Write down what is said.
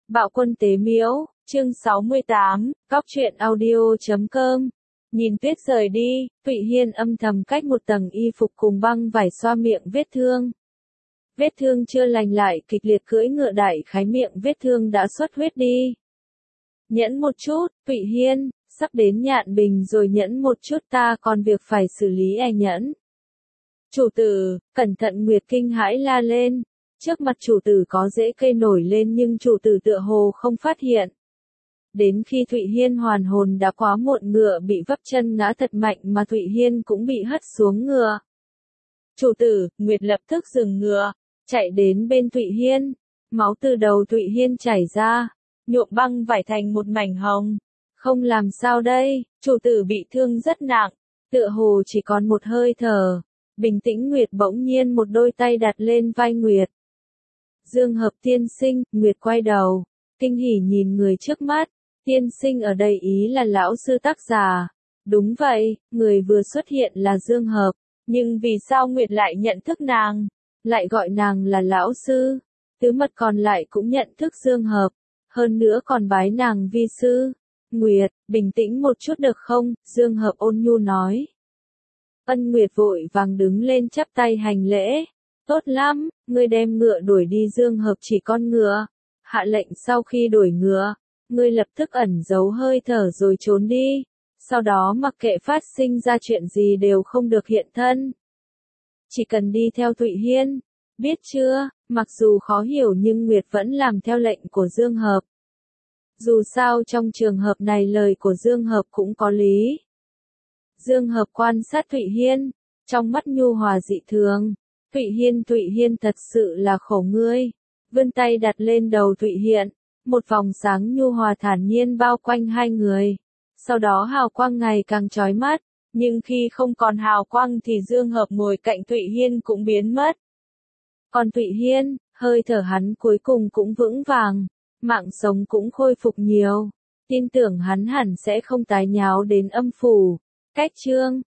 Bạo quân tế miễu, chương 68, góc truyện audio.com. Nhìn Tuyết rời đi, Thụy Hiên âm thầm cách một tầng y phục cùng băng vải xoa miệng vết thương. Vết thương chưa lành lại, kịch liệt cưỡi ngựa đại khái miệng vết thương đã xuất huyết đi. Nhẫn một chút, Thụy Hiên, sắp đến Nhạn Bình rồi, nhẫn một chút, ta còn việc phải xử lý. Nhẫn. Chủ tử, cẩn thận! Nguyệt kinh hãi la lên. Trước mặt chủ tử có rễ cây nổi lên nhưng chủ tử tựa hồ không phát hiện. Đến khi Thụy Hiên hoàn hồn đã quá muộn, ngựa bị vấp chân ngã thật mạnh mà Thụy Hiên cũng bị hất xuống ngựa. Chủ tử! Nguyệt lập tức dừng ngựa, chạy đến bên Thụy Hiên. Máu từ đầu Thụy Hiên chảy ra, nhuộm băng vải thành một mảnh hồng. Không làm sao đây, chủ tử bị thương rất nặng, tựa hồ chỉ còn một hơi thở. Bình tĩnh Nguyệt. Bỗng nhiên một đôi tay đặt lên vai Nguyệt. Dương Hợp tiên sinh. Nguyệt quay đầu, kinh hỉ nhìn người trước mắt. Tiên sinh ở đây ý là lão sư Tác Giả. Đúng vậy, người vừa xuất hiện là Dương Hợp, nhưng vì sao Nguyệt lại nhận thức nàng, lại gọi nàng là lão sư? Tứ mật còn lại cũng nhận thức Dương Hợp, hơn nữa còn bái nàng vi sư. Nguyệt, bình tĩnh một chút được không? Dương Hợp ôn nhu nói. Ân. Nguyệt vội vàng đứng lên chắp tay hành lễ. Tốt lắm, ngươi đem ngựa đuổi đi. Dương Hợp chỉ con ngựa. Hạ lệnh sau khi đuổi ngựa, ngươi lập tức ẩn giấu hơi thở rồi trốn đi. Sau đó mặc kệ phát sinh ra chuyện gì đều không được hiện thân. Chỉ cần đi theo Thụy Hiên. Biết chưa? Mặc dù khó hiểu nhưng Nguyệt vẫn làm theo lệnh của Dương Hợp. Dù sao trong trường hợp này lời của Dương Hợp cũng có lý. Dương Hợp quan sát Thụy Hiên, trong mắt nhu hòa dị thường. Thụy Hiên thật sự là khổ ngươi. Vươn tay đặt lên đầu Thụy Hiên, một vòng sáng nhu hòa thản nhiên bao quanh hai người. Sau đó hào quang ngày càng chói mắt, nhưng khi không còn hào quang thì Dương Hợp ngồi cạnh Thụy Hiên cũng biến mất. Còn Thụy Hiên, hơi thở hắn cuối cùng cũng vững vàng, mạng sống cũng khôi phục nhiều. Tin tưởng hắn hẳn sẽ không tái nháo đến âm phủ. Cách chương